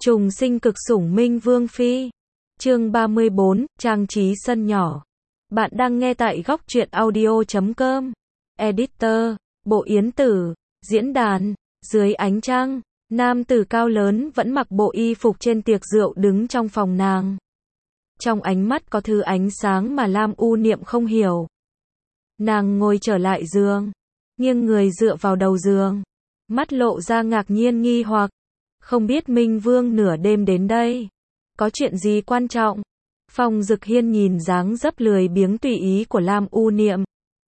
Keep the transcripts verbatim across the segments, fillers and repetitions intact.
Trùng sinh cực sủng Minh Vương Phi. Chương ba mươi bốn, trang trí sân nhỏ. Bạn đang nghe tại góc truyện audio chấm com. Editor, Bộ Yến Tử, diễn đàn, dưới ánh trăng, nam tử cao lớn vẫn mặc bộ y phục trên tiệc rượu đứng trong phòng nàng. Trong ánh mắt có thứ ánh sáng mà Lam U Niệm không hiểu. Nàng ngồi trở lại giường, nghiêng người dựa vào đầu giường, mắt lộ ra ngạc nhiên nghi hoặc. Không biết Minh Vương nửa đêm đến đây, có chuyện gì quan trọng? Phong Dực Hiên nhìn dáng dấp lười biếng tùy ý của Lam U Niệm.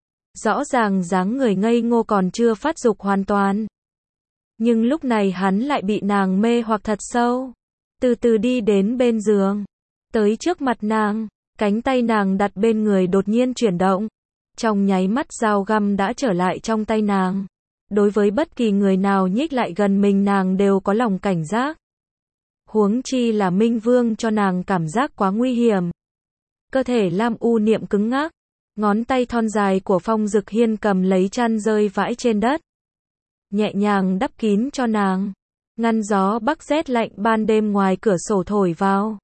Rõ ràng dáng người ngây ngô còn chưa phát dục hoàn toàn. Nhưng lúc này hắn lại bị nàng mê hoặc thật sâu. Từ từ đi đến bên giường, tới trước mặt nàng, cánh tay nàng đặt bên người đột nhiên chuyển động. Trong nháy mắt dao găm đã trở lại trong tay nàng. Đối với bất kỳ người nào nhích lại gần mình nàng đều có lòng cảnh giác. Huống chi là Minh Vương cho nàng cảm giác quá nguy hiểm. Cơ thể Lam U Niệm cứng ngắc, ngón tay thon dài của Phong Dực Hiên cầm lấy chăn rơi vãi trên đất. Nhẹ nhàng đắp kín cho nàng, ngăn gió bắc rét lạnh ban đêm ngoài cửa sổ thổi vào.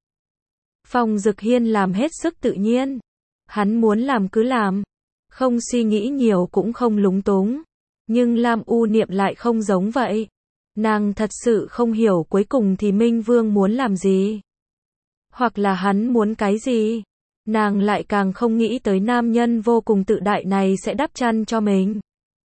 Phong Dực Hiên làm hết sức tự nhiên. Hắn muốn làm cứ làm, không suy nghĩ nhiều cũng không lúng túng. Nhưng Lam U Niệm lại không giống vậy. Nàng thật sự không hiểu cuối cùng thì Minh Vương muốn làm gì. Hoặc là hắn muốn cái gì. Nàng lại càng không nghĩ tới nam nhân vô cùng tự đại này sẽ đắp chăn cho mình.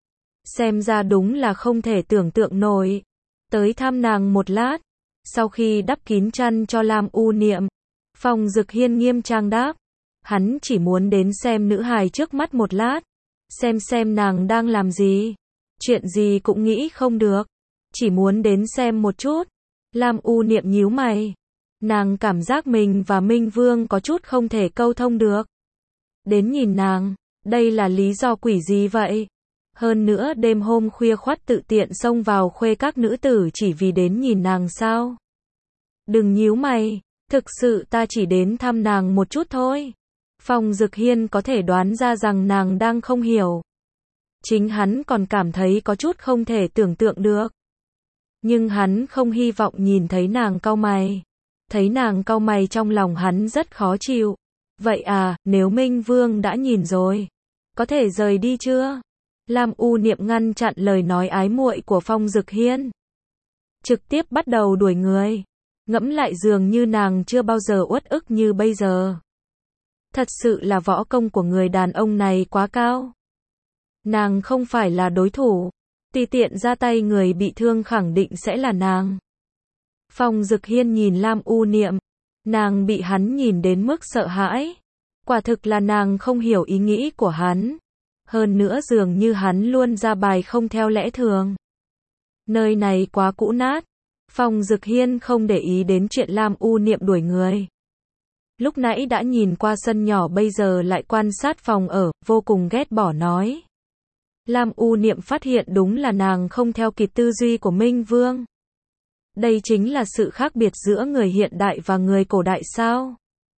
Xem ra đúng là không thể tưởng tượng nổi. Tới thăm nàng một lát. Sau khi đắp kín chăn cho Lam U Niệm, Phong Dực Hiên nghiêm trang đáp. Hắn chỉ muốn đến xem nữ hài trước mắt một lát. Xem xem nàng đang làm gì. Chuyện gì cũng nghĩ không được. Chỉ muốn đến xem một chút. Lam U Niệm nhíu mày. Nàng cảm giác mình và Minh Vương có chút không thể câu thông được. Đến nhìn nàng, đây là lý do quỷ gì vậy? Hơn nữa đêm hôm khuya khoắt tự tiện xông vào khuê các nữ tử chỉ vì đến nhìn nàng sao? Đừng nhíu mày, thực sự ta chỉ đến thăm nàng một chút thôi. Phong Dực Hiên có thể đoán ra rằng nàng đang không hiểu. Chính hắn còn cảm thấy có chút không thể tưởng tượng được. Nhưng hắn không hy vọng nhìn thấy nàng cau mày. Thấy nàng cau mày trong lòng hắn rất khó chịu. Vậy à, nếu Minh Vương đã nhìn rồi, có thể rời đi chưa? Lam U Niệm ngăn chặn lời nói ái muội của Phong Dực Hiên. Trực tiếp bắt đầu đuổi người. Ngẫm lại dường như nàng chưa bao giờ uất ức như bây giờ. Thật sự là võ công của người đàn ông này quá cao. Nàng không phải là đối thủ. Tùy tiện ra tay người bị thương khẳng định sẽ là nàng. Phong Dực Hiên nhìn Lam U Niệm. Nàng bị hắn nhìn đến mức sợ hãi. Quả thực là nàng không hiểu ý nghĩ của hắn. Hơn nữa dường như hắn luôn ra bài không theo lẽ thường. Nơi này quá cũ nát. Phong Dực Hiên không để ý đến chuyện Lam U Niệm đuổi người. Lúc nãy đã nhìn qua sân nhỏ bây giờ lại quan sát phòng ở, vô cùng ghét bỏ nói. Lam U Niệm phát hiện đúng là nàng không theo kịp tư duy của Minh Vương. Đây chính là sự khác biệt giữa người hiện đại và người cổ đại sao?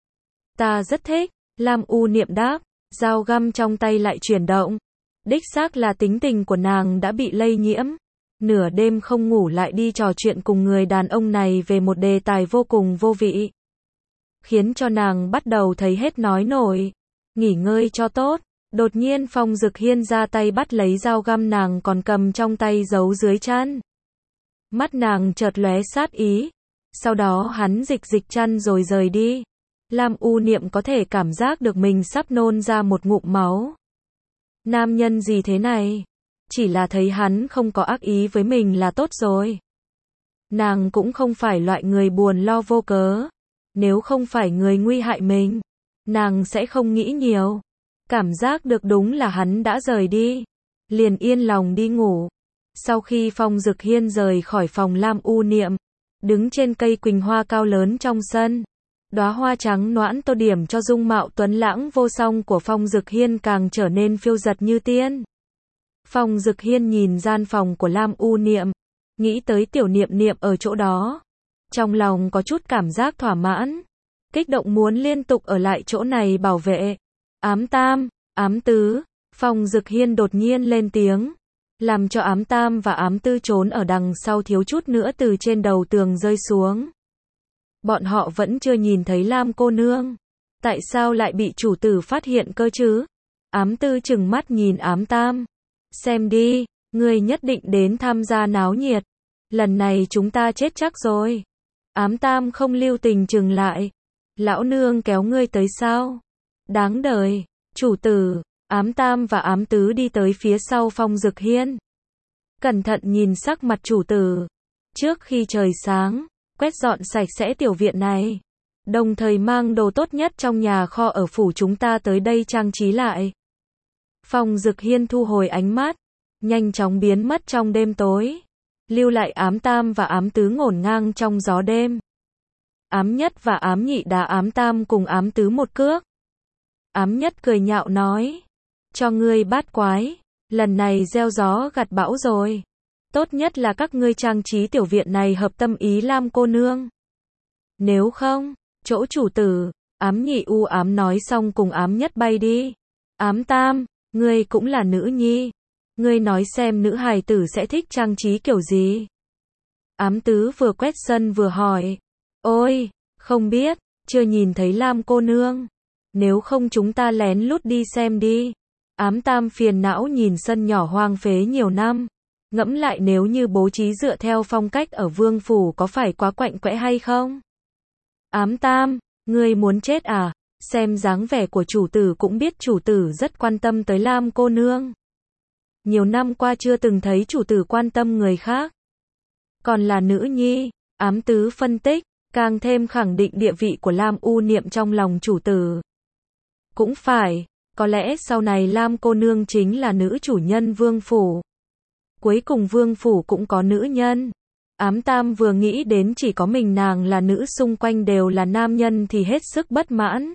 Ta rất thích, Lam U Niệm đáp, dao găm trong tay lại chuyển động. Đích xác là tính tình của nàng đã bị lây nhiễm. Nửa đêm không ngủ lại đi trò chuyện cùng người đàn ông này về một đề tài vô cùng vô vị. Khiến cho nàng bắt đầu thấy hết nói nổi. Nghỉ ngơi cho tốt. Đột nhiên Phong Dực Hiên ra tay bắt lấy dao găm nàng còn cầm trong tay giấu dưới chăn. Mắt nàng chợt lóe sát ý. Sau đó hắn dịch dịch chăn rồi rời đi. Lam U Niệm có thể cảm giác được mình sắp nôn ra một ngụm máu. Nam nhân gì thế này? Chỉ là thấy hắn không có ác ý với mình là tốt rồi. Nàng cũng không phải loại người buồn lo vô cớ. Nếu không phải người nguy hại mình, nàng sẽ không nghĩ nhiều. Cảm giác được đúng là hắn đã rời đi. Liền yên lòng đi ngủ. Sau khi Phong Dực Hiên rời khỏi phòng Lam U Niệm, đứng trên cây quỳnh hoa cao lớn trong sân. Đóa hoa trắng noãn tô điểm cho dung mạo tuấn lãng vô song của Phong Dực Hiên càng trở nên phiêu dật như tiên. Phong Dực Hiên nhìn gian phòng của Lam U Niệm, nghĩ tới tiểu niệm niệm ở chỗ đó. Trong lòng có chút cảm giác thỏa mãn. Kích động muốn liên tục ở lại chỗ này bảo vệ. Ám tam, ám tứ, Phong Dực Hiên đột nhiên lên tiếng. Làm cho ám tam và ám tư trốn ở đằng sau thiếu chút nữa từ trên đầu tường rơi xuống. Bọn họ vẫn chưa nhìn thấy Lam cô nương. Tại sao lại bị chủ tử phát hiện cơ chứ? Ám Tư trừng mắt nhìn Ám Tam. Xem đi, ngươi nhất định đến tham gia náo nhiệt. Lần này chúng ta chết chắc rồi. Ám Tam không lưu tình trừng lại. Lão nương kéo ngươi tới sao? Đáng đời. Chủ tử, Ám Tam và Ám Tứ đi tới phía sau Phong Dực Hiên. Cẩn thận nhìn sắc mặt chủ tử. Trước khi trời sáng, quét dọn sạch sẽ tiểu viện này. Đồng thời mang đồ tốt nhất trong nhà kho ở phủ chúng ta tới đây trang trí lại. Phong Dực Hiên thu hồi ánh mắt, nhanh chóng biến mất trong đêm tối. Lưu lại Ám Tam và Ám Tứ ngổn ngang trong gió đêm. Ám Nhất và Ám Nhị đá Ám Tam cùng Ám Tứ một cước. Ám Nhất cười nhạo nói. Cho ngươi bát quái, lần này gieo gió gặt bão rồi. Tốt nhất là các ngươi trang trí tiểu viện này hợp tâm ý Lam cô nương. Nếu không, chỗ chủ tử, Ám Nhị u ám nói xong cùng Ám Nhất bay đi. Ám Tam, ngươi cũng là nữ nhi. Ngươi nói xem nữ hài tử sẽ thích trang trí kiểu gì? Ám Tứ vừa quét sân vừa hỏi. Ôi, không biết, chưa nhìn thấy Lam cô nương. Nếu không chúng ta lén lút đi xem đi. Ám Tam phiền não nhìn sân nhỏ hoang phế nhiều năm. Ngẫm lại nếu như bố trí dựa theo phong cách ở vương phủ có phải quá quạnh quẽ hay không? Ám Tam, ngươi muốn chết à? Xem dáng vẻ của chủ tử cũng biết chủ tử rất quan tâm tới Lam cô nương. Nhiều năm qua chưa từng thấy chủ tử quan tâm người khác. Còn là nữ nhi, Ám Tứ phân tích, càng thêm khẳng định địa vị của Lam U Niệm trong lòng chủ tử. Cũng phải, có lẽ sau này Lam cô nương chính là nữ chủ nhân vương phủ. Cuối cùng vương phủ cũng có nữ nhân. Ám Tam vừa nghĩ đến chỉ có mình nàng là nữ xung quanh đều là nam nhân thì hết sức bất mãn.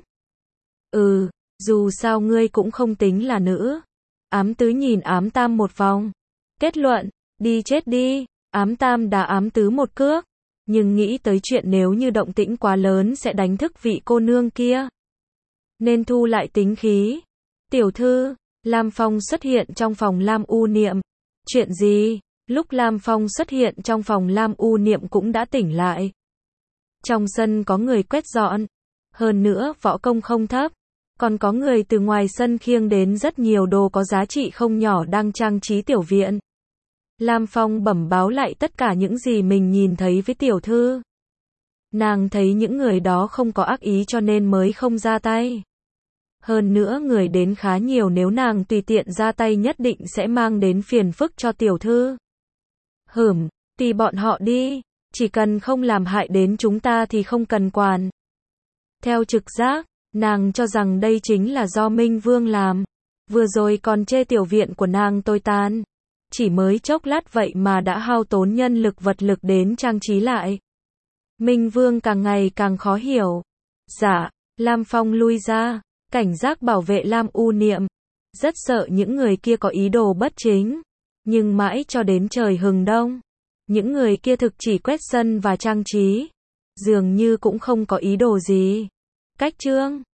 Ừ, dù sao ngươi cũng không tính là nữ. Ám Tứ nhìn Ám Tam một vòng. Kết luận, đi chết đi. Ám Tam đá Ám Tứ một cước. Nhưng nghĩ tới chuyện nếu như động tĩnh quá lớn sẽ đánh thức vị cô nương kia. Nên thu lại tính khí. Tiểu thư, Lam Phong xuất hiện trong phòng Lam U Niệm. Chuyện gì? Lúc Lam Phong xuất hiện trong phòng Lam U Niệm cũng đã tỉnh lại. Trong sân có người quét dọn. Hơn nữa võ công không thấp. Còn có người từ ngoài sân khiêng đến rất nhiều đồ có giá trị không nhỏ đang trang trí tiểu viện. Lam Phong bẩm báo lại tất cả những gì mình nhìn thấy với tiểu thư. Nàng thấy những người đó không có ác ý cho nên mới không ra tay. Hơn nữa người đến khá nhiều, nếu nàng tùy tiện ra tay nhất định sẽ mang đến phiền phức cho tiểu thư. Hửm, tùy bọn họ đi, chỉ cần không làm hại đến chúng ta thì không cần quản. Theo trực giác, nàng cho rằng đây chính là do Minh Vương làm. Vừa rồi còn chê tiểu viện của nàng tồi tàn. Chỉ mới chốc lát vậy mà đã hao tốn nhân lực vật lực đến trang trí lại. Minh Vương càng ngày càng khó hiểu. Dạ, Lam Phong lui ra, cảnh giác bảo vệ Lam U Niệm. Rất sợ những người kia có ý đồ bất chính. Nhưng mãi cho đến trời hừng đông, những người kia thực chỉ quét sân và trang trí. Dường như cũng không có ý đồ gì. Cách chương